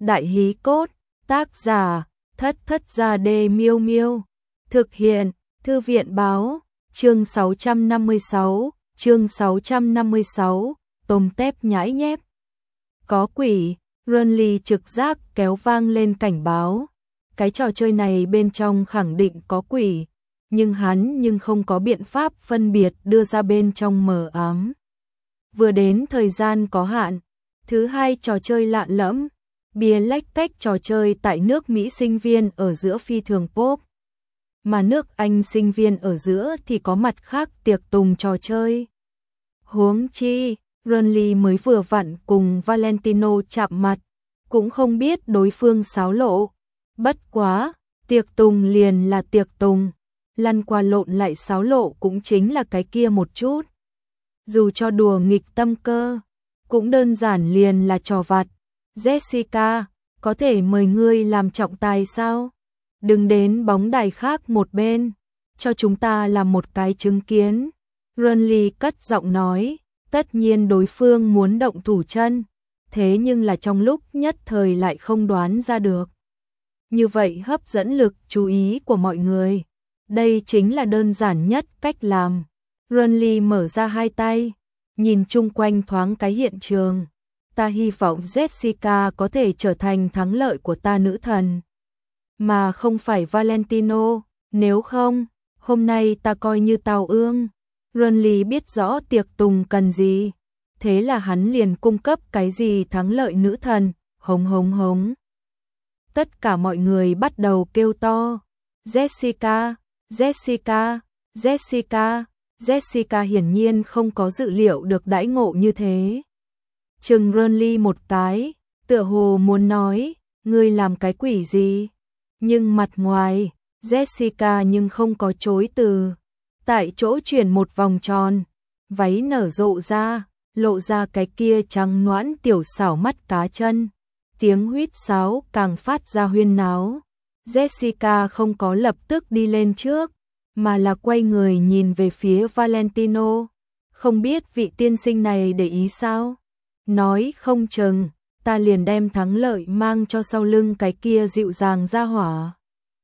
Đại hí cốt, tác giả, Thất Thất Gia Đê Miêu Miêu. Thực hiện, Thư viện báo, chương 656, tôm tép nhãi nhép. Có quỷ, Ronly trực giác kéo vang lên cảnh báo. Cái trò chơi này bên trong khẳng định có quỷ, nhưng hắn không có biện pháp phân biệt đưa ra bên trong mờ ám. Vừa đến thời gian có hạn, thứ hai trò chơi lạ lẫm, bia lách tách trò chơi tại nước Mỹ sinh viên ở giữa phi thường pop. Mà nước Anh sinh viên ở giữa thì có mặt khác tiệc tùng trò chơi. Huống chi, Ronly mới vừa vặn cùng Valentino chạm mặt, cũng không biết đối phương xáo lộ. Bất quá, tiệc tùng liền là tiệc tùng, lăn qua lộn lại xáo lộ cũng chính là cái kia một chút. Dù cho đùa nghịch tâm cơ, cũng đơn giản liền là trò vặt. Jessica, có thể mời ngươi làm trọng tài sao? Đừng đến bóng đài khác một bên, cho chúng ta làm một cái chứng kiến. Ronly cất giọng nói, tất nhiên đối phương muốn động thủ chân, thế nhưng là trong lúc nhất thời lại không đoán ra được. Như vậy hấp dẫn lực chú ý của mọi người. Đây chính là đơn giản nhất cách làm. Ronly mở ra hai tay, nhìn chung quanh thoáng cái hiện trường. Ta hy vọng Jessica có thể trở thành thắng lợi của ta nữ thần, mà không phải Valentino, nếu không, hôm nay ta coi như tàu ương. Ronly biết rõ tiệc tùng cần gì, thế là hắn liền cung cấp cái gì thắng lợi nữ thần, hống hống hống. Tất cả mọi người bắt đầu kêu to, Jessica, Jessica, Jessica. Jessica hiển nhiên không có dự liệu được đãi ngộ như thế. Chừng Ronly một cái, tựa hồ muốn nói, ngươi làm cái quỷ gì? Nhưng mặt ngoài, Jessica nhưng không có chối từ. Tại chỗ chuyển một vòng tròn, váy nở rộ ra, lộ ra cái kia trắng nõn tiểu xảo mắt cá chân. Tiếng huýt sáo càng phát ra huyên náo. Jessica không có lập tức đi lên trước, mà là quay người nhìn về phía Valentino. Không biết vị tiên sinh này để ý sao? Nói không chừng, ta liền đem thắng lợi mang cho sau lưng cái kia dịu dàng ra hỏa.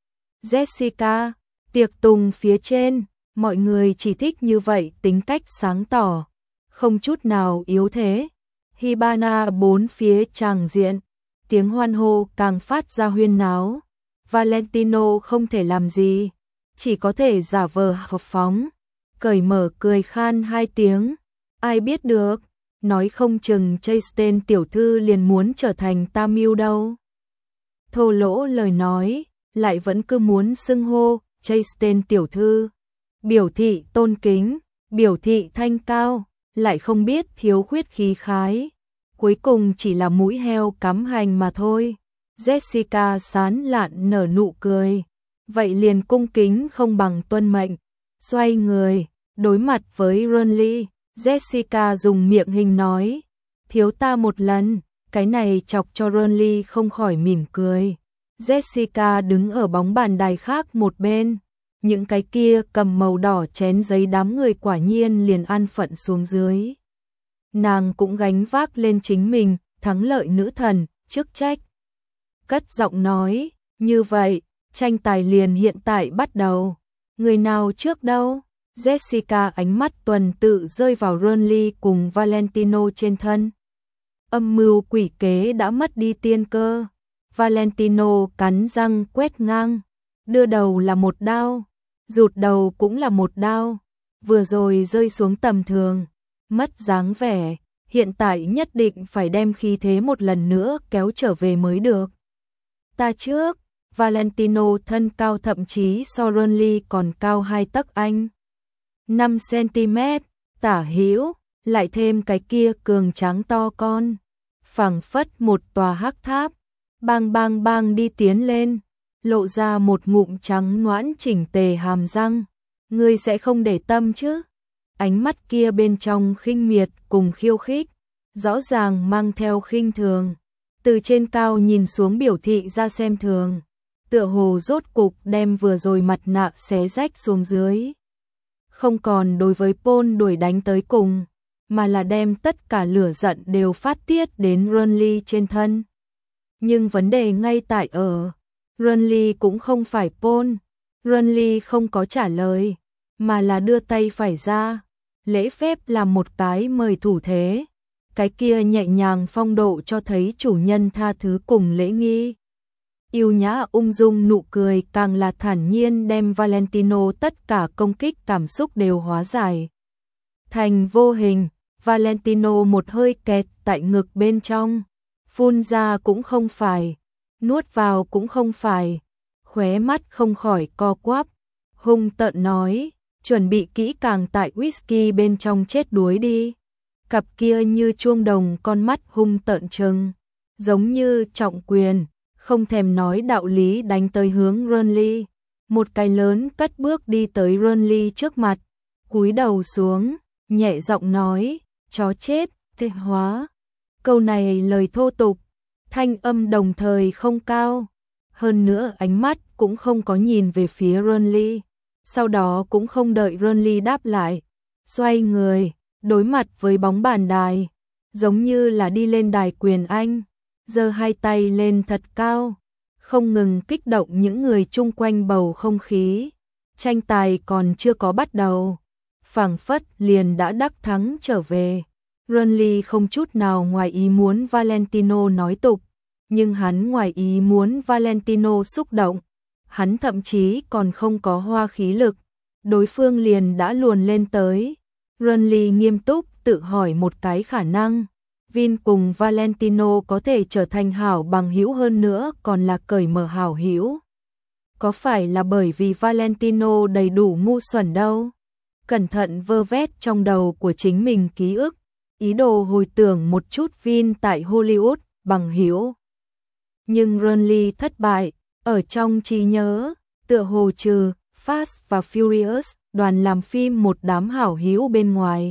Jessica, tiệc tùng phía trên, mọi người chỉ thích như vậy tính cách sáng tỏ, không chút nào yếu thế. Hibana bốn phía tràng diện, tiếng hoan hô càng phát ra huyên náo. Valentino không thể làm gì, chỉ có thể giả vờ hào phóng, cởi mở cười khan hai tiếng. Ai biết được, nói không chừng Chastain tiểu thư liền muốn trở thành tam mưu đâu. Thô lỗ lời nói, lại vẫn cứ muốn xưng hô Chastain tiểu thư, biểu thị tôn kính, biểu thị thanh cao, lại không biết thiếu khuyết khí khái. Cuối cùng chỉ là mũi heo cắm hành mà thôi. Jessica sán lạn nở nụ cười. Vậy liền cung kính không bằng tuân mệnh. Xoay người, đối mặt với Ronly, Jessica dùng miệng hình nói, thiếu ta một lần. Cái này chọc cho Ronly không khỏi mỉm cười. Jessica đứng ở bóng bàn đài khác một bên. Những cái kia cầm màu đỏ chén giấy đám người quả nhiên liền an phận xuống dưới. Nàng cũng gánh vác lên chính mình, thắng lợi nữ thần, chức trách. Cất giọng nói, như vậy, tranh tài liền hiện tại bắt đầu. Người nào trước đâu? Jessica ánh mắt tuần tự rơi vào Ronly cùng Valentino trên thân. Âm mưu quỷ kế đã mất đi tiên cơ. Valentino cắn răng quét ngang, đưa đầu là một đao, rụt đầu cũng là một đao. Vừa rồi rơi xuống tầm thường, mất dáng vẻ, hiện tại nhất định phải đem khí thế một lần nữa kéo trở về mới được. Ta trước. Valentino thân cao thậm chí so Ronly còn cao 2 tấc anh. 5 cm, tả hữu, lại thêm cái kia cường tráng to con. Phảng phất một tòa hắc tháp, bang bang bang đi tiến lên, lộ ra một ngụm trắng nõn chỉnh tề hàm răng. Ngươi sẽ không để tâm chứ? Ánh mắt kia bên trong khinh miệt cùng khiêu khích, rõ ràng mang theo khinh thường. Từ trên cao nhìn xuống biểu thị ra xem thường. Tựa hồ rốt cục đem vừa rồi mặt nạ xé rách xuống dưới. Không còn đối với Paul đuổi đánh tới cùng, mà là đem tất cả lửa giận đều phát tiết đến Ronly trên thân. Nhưng vấn đề ngay tại ở, Burnley cũng không phải Paul. Burnley không có trả lời, mà là đưa tay phải ra, lễ phép làm một cái mời thủ thế. Cái kia nhẹ nhàng phong độ cho thấy chủ nhân tha thứ cùng lễ nghi. Yêu nhã ung dung nụ cười càng là thản nhiên đem Valentino tất cả công kích cảm xúc đều hóa giải. Thành vô hình, Valentino một hơi kẹt tại ngực bên trong, phun ra cũng không phải, nuốt vào cũng không phải, khóe mắt không khỏi co quắp, hung tợn nói, chuẩn bị kỹ càng tại whisky bên trong chết đuối đi. Cặp kia như chuông đồng con mắt hung tợn trừng, giống như trọng quyền, không thèm nói đạo lý đánh tới hướng Burnley. Một cái lớn cất bước đi tới Burnley trước mặt, cúi đầu xuống, nhẹ giọng nói, chó chết, tệ hóa. Câu này lời thô tục, thanh âm đồng thời không cao. Hơn nữa ánh mắt cũng không có nhìn về phía Burnley. Sau đó cũng không đợi Burnley đáp lại. Xoay người, đối mặt với bóng bàn đài, giống như là đi lên đài quyền Anh, giơ hai tay lên thật cao, không ngừng kích động những người chung quanh bầu không khí. Tranh tài còn chưa có bắt đầu, phảng phất liền đã đắc thắng trở về. Burnley không chút nào ngoài ý muốn Valentino nói tục, nhưng hắn ngoài ý muốn Valentino xúc động. Hắn thậm chí còn không có hoa khí lực, đối phương liền đã luồn lên tới. Burnley nghiêm túc tự hỏi một cái khả năng, Vin cùng Valentino có thể trở thành hảo bằng hữu hơn nữa còn là cởi mở hảo hữu. Có phải là bởi vì Valentino đầy đủ ngu xuẩn đâu? Cẩn thận vơ vét trong đầu của chính mình ký ức, ý đồ hồi tưởng một chút Vin tại Hollywood bằng hữu. Nhưng Burnley thất bại, ở trong trí nhớ, tựa hồ trừ Fast và Furious, đoàn làm phim một đám hảo hữu bên ngoài.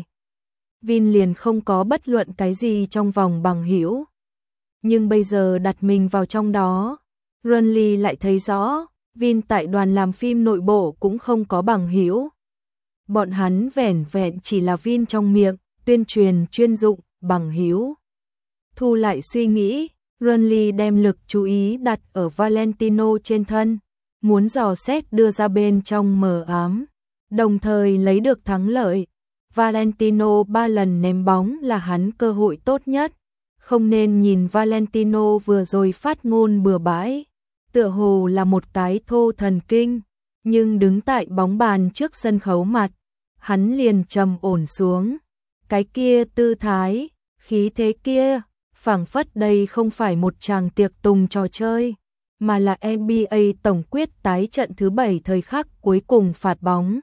Vin liền không có bất luận cái gì trong vòng bằng hữu. Nhưng bây giờ đặt mình vào trong đó, Burnley lại thấy rõ, Vin tại đoàn làm phim nội bộ cũng không có bằng hữu. Bọn hắn vẻn vẹn chỉ là Vin trong miệng, tuyên truyền chuyên dụng, bằng hữu. Thu lại suy nghĩ, Burnley đem lực chú ý đặt ở Valentino trên thân, muốn dò xét đưa ra bên trong mờ ám, đồng thời lấy được thắng lợi. Valentino 3 lần ném bóng là hắn cơ hội tốt nhất, không nên nhìn Valentino vừa rồi phát ngôn bừa bãi, tựa hồ là một cái thô thần kinh, nhưng đứng tại bóng bàn trước sân khấu mặt, hắn liền trầm ổn xuống. Cái kia tư thái, khí thế kia, phảng phất đây không phải một tràng tiệc tùng trò chơi, mà là NBA tổng quyết tái trận thứ 7 thời khắc cuối cùng phạt bóng.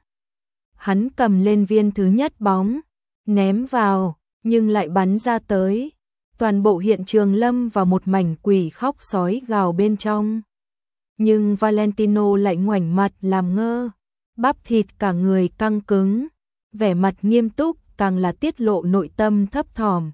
Hắn cầm lên viên thứ nhất bóng, ném vào, nhưng lại bắn ra tới. Toàn bộ hiện trường lâm vào một mảnh quỷ khóc sói gào bên trong. Nhưng Valentino lại ngoảnh mặt làm ngơ, bắp thịt cả người căng cứng, vẻ mặt nghiêm túc càng là tiết lộ nội tâm thấp thỏm.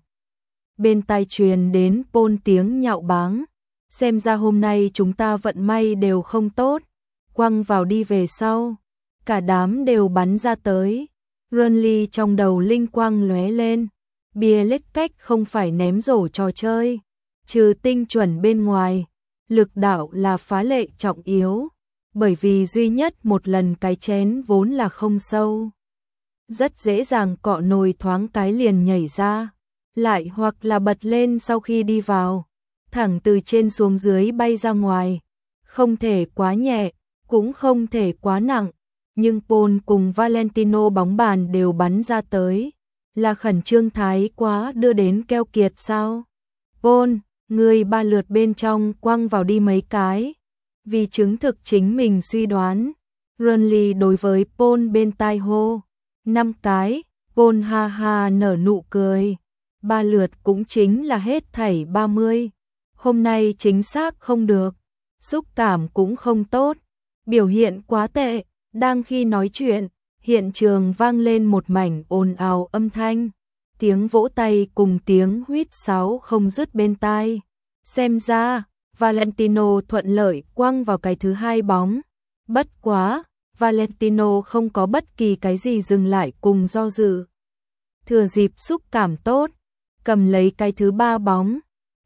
Bên tai truyền đến Paul tiếng nhạo báng, xem ra hôm nay chúng ta vận may đều không tốt, quăng vào đi về sau. Cả đám đều bắn ra tới. Burnley trong đầu linh quang lóe lên. Bielefeld không phải ném rổ trò chơi, trừ tinh chuẩn bên ngoài, lực đạo là phá lệ trọng yếu, bởi vì duy nhất một lần cái chén vốn là không sâu, rất dễ dàng cọ nồi thoáng cái liền nhảy ra, lại hoặc là bật lên sau khi đi vào, thẳng từ trên xuống dưới bay ra ngoài, không thể quá nhẹ, cũng không thể quá nặng. Nhưng Paul cùng Valentino bóng bàn đều bắn ra tới, là khẩn trương thái quá đưa đến keo kiệt sao? Paul, người 3 lượt bên trong quăng vào đi mấy cái. Vì chứng thực chính mình suy đoán, Burnley đối với Paul bên tai hô, 5 cái, Paul ha ha nở nụ cười. 3 lượt cũng chính là hết thảy 30. Hôm nay chính xác không được, xúc cảm cũng không tốt, biểu hiện quá tệ. Đang khi nói chuyện, hiện trường vang lên một mảnh ồn ào âm thanh, tiếng vỗ tay cùng tiếng huýt sáo không dứt bên tai. Xem ra, Valentino thuận lợi quăng vào cái thứ 2 bóng. Bất quá, Valentino không có bất kỳ cái gì dừng lại cùng do dự. Thừa dịp xúc cảm tốt, cầm lấy cái thứ 3 bóng,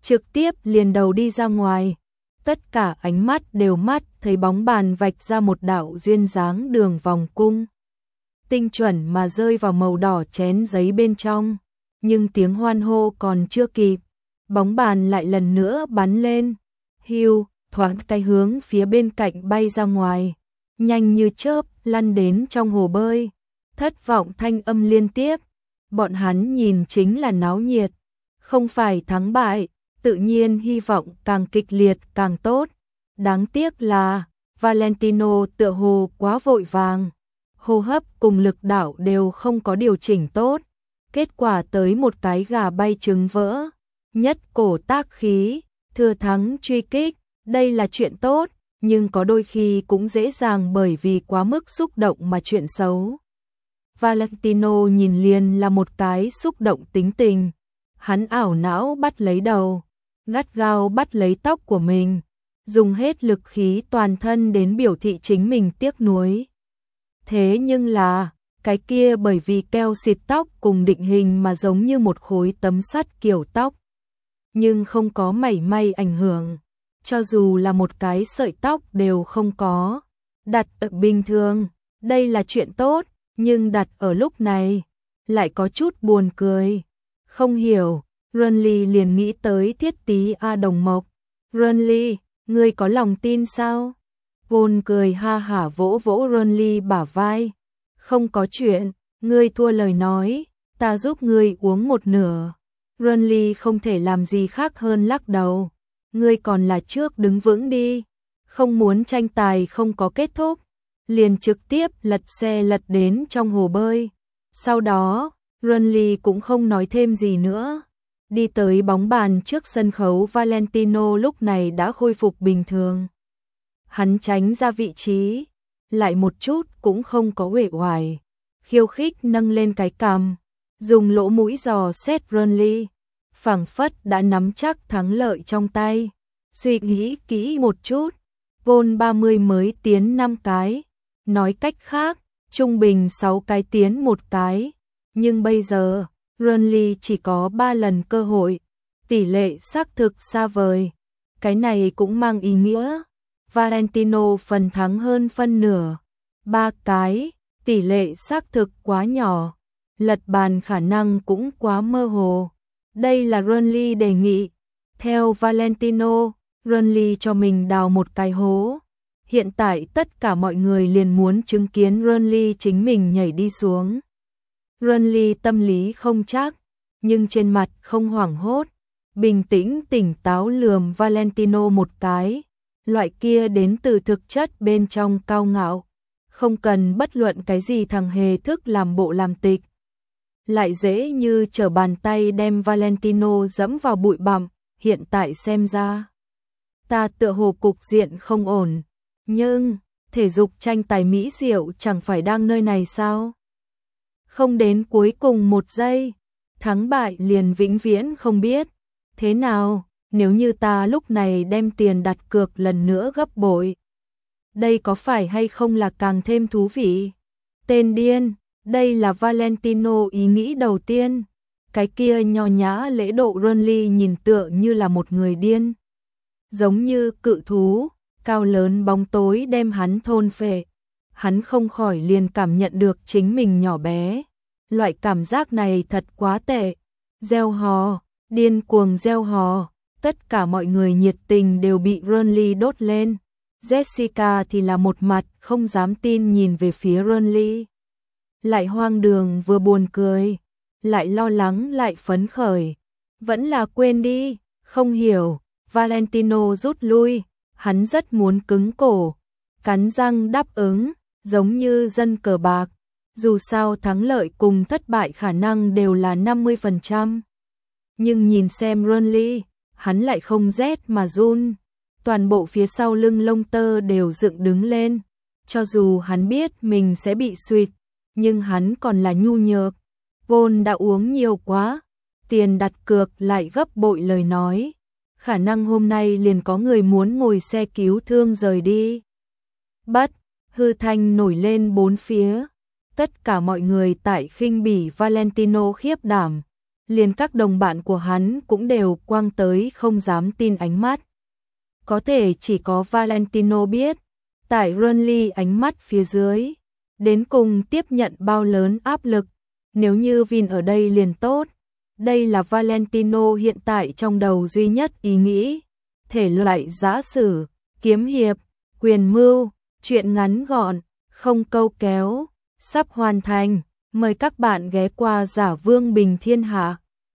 trực tiếp liền đầu đi ra ngoài. Tất cả ánh mắt đều mắt thấy bóng bàn vạch ra một đạo duyên dáng đường vòng cung. Tinh chuẩn mà rơi vào màu đỏ chén giấy bên trong. Nhưng tiếng hoan hô còn chưa kịp. Bóng bàn lại lần nữa bắn lên. Hiu, thoáng cái hướng phía bên cạnh bay ra ngoài. Nhanh như chớp lăn đến trong hồ bơi. Thất vọng thanh âm liên tiếp. Bọn hắn nhìn chính là náo nhiệt. Không phải thắng bại. Tự nhiên hy vọng càng kịch liệt càng tốt. Đáng tiếc là Valentino tựa hồ quá vội vàng. Hô hấp cùng lực đạo đều không có điều chỉnh tốt. Kết quả tới một cái gà bay trứng vỡ. Nhất cổ tác khí, thừa thắng truy kích. Đây là chuyện tốt, nhưng có đôi khi cũng dễ dàng bởi vì quá mức xúc động mà chuyện xấu. Valentino nhìn liền là một cái xúc động tính tình. Hắn ảo não bắt lấy đầu, gắt gao bắt lấy tóc của mình, dùng hết lực khí toàn thân đến biểu thị chính mình tiếc nuối. Thế nhưng là, cái kia bởi vì keo xịt tóc cùng định hình mà giống như một khối tấm sắt kiểu tóc. Nhưng không có mảy may ảnh hưởng, cho dù là một cái sợi tóc đều không có. Đặt ở bình thường, đây là chuyện tốt, nhưng đặt ở lúc này, lại có chút buồn cười. Không hiểu, Renly liền nghĩ tới Thiết Tí A Đồng Mộc. Renly, ngươi có lòng tin sao? Vôn cười ha hả vỗ vỗ Renly bả vai. Không có chuyện, ngươi thua lời nói, ta giúp ngươi uống một nửa. Renly không thể làm gì khác hơn lắc đầu. Ngươi còn là trước đứng vững đi. Không muốn tranh tài không có kết thúc. Liền trực tiếp lật xe lật đến trong hồ bơi. Sau đó, Renly cũng không nói thêm gì nữa. Đi tới bóng bàn trước sân khấu. Valentino lúc này đã khôi phục bình thường. Hắn tránh ra vị trí, lại một chút cũng không có uể oải. Khiêu khích nâng lên cái cằm, dùng lỗ mũi dò xét Renly, phảng phất đã nắm chắc thắng lợi trong tay. Suy nghĩ kỹ một chút, Vôn 30 mới tiến 5 cái, nói cách khác, trung bình 6 cái tiến 1 cái, nhưng bây giờ, Renly chỉ có 3 lần cơ hội, tỷ lệ xác thực xa vời. Cái này cũng mang ý nghĩa Valentino phần thắng hơn phân nửa. 3 cái, tỷ lệ xác thực quá nhỏ, lật bàn khả năng cũng quá mơ hồ. Đây là Renly đề nghị. Theo Valentino, Renly cho mình đào một cái hố. Hiện tại tất cả mọi người liền muốn chứng kiến Renly chính mình nhảy đi xuống. Renly tâm lý không chắc, nhưng trên mặt không hoảng hốt, bình tĩnh tỉnh táo lườm Valentino một cái. Loại kia đến từ thực chất bên trong cao ngạo, không cần bất luận cái gì thằng hề thức làm bộ làm tịch. Lại dễ như trở bàn tay đem Valentino dẫm vào bụi bặm. Hiện tại xem ra, ta tựa hồ cục diện không ổn, nhưng thể dục tranh tài mỹ diệu chẳng phải đang nơi này sao? Không đến cuối cùng 1 giây, thắng bại liền vĩnh viễn không biết. Thế nào, nếu như ta lúc này đem tiền đặt cược lần nữa gấp bội, đây có phải hay không là càng thêm thú vị? Tên điên, đây là Valentino ý nghĩ đầu tiên. Cái kia nho nhã lễ độ Renly nhìn tựa như là một người điên. Giống như cự thú, cao lớn bóng tối đem hắn thôn phệ. Hắn không khỏi liền cảm nhận được chính mình nhỏ bé. Loại cảm giác này thật quá tệ. Reo hò, điên cuồng reo hò. Tất cả mọi người nhiệt tình đều bị Renly đốt lên. Jessica thì là một mặt không dám tin nhìn về phía Renly. Lại hoang đường vừa buồn cười, lại lo lắng lại phấn khởi. Vẫn là quên đi, không hiểu. Valentino rút lui, hắn rất muốn cứng cổ, cắn răng đáp ứng, giống như dân cờ bạc. Dù sao thắng lợi cùng thất bại khả năng đều là 50%. Nhưng nhìn xem Renly, hắn lại không rét mà run. Toàn bộ phía sau lưng lông tơ đều dựng đứng lên. Cho dù hắn biết mình sẽ bị suýt, nhưng hắn còn là nhu nhược. Vôn đã uống nhiều quá, tiền đặt cược lại gấp bội lời nói. Khả năng hôm nay liền có người muốn ngồi xe cứu thương rời đi. Bất, hư thanh nổi lên bốn phía. Tất cả mọi người tại khinh bỉ Valentino khiếp đảm. liền các đồng bạn của hắn cũng đều quăng tới không dám tin ánh mắt. Có thể chỉ có Valentino biết, tại Renly ánh mắt phía dưới, đến cùng tiếp nhận bao lớn áp lực, nếu như Vin ở đây liền tốt. Đây là Valentino hiện tại trong đầu duy nhất ý nghĩ, thể loại giã sử, kiếm hiệp, quyền mưu, chuyện ngắn gọn, không câu kéo, sắp hoàn thành, mời các bạn ghé qua Giả Vương Bình Thiên Hạ.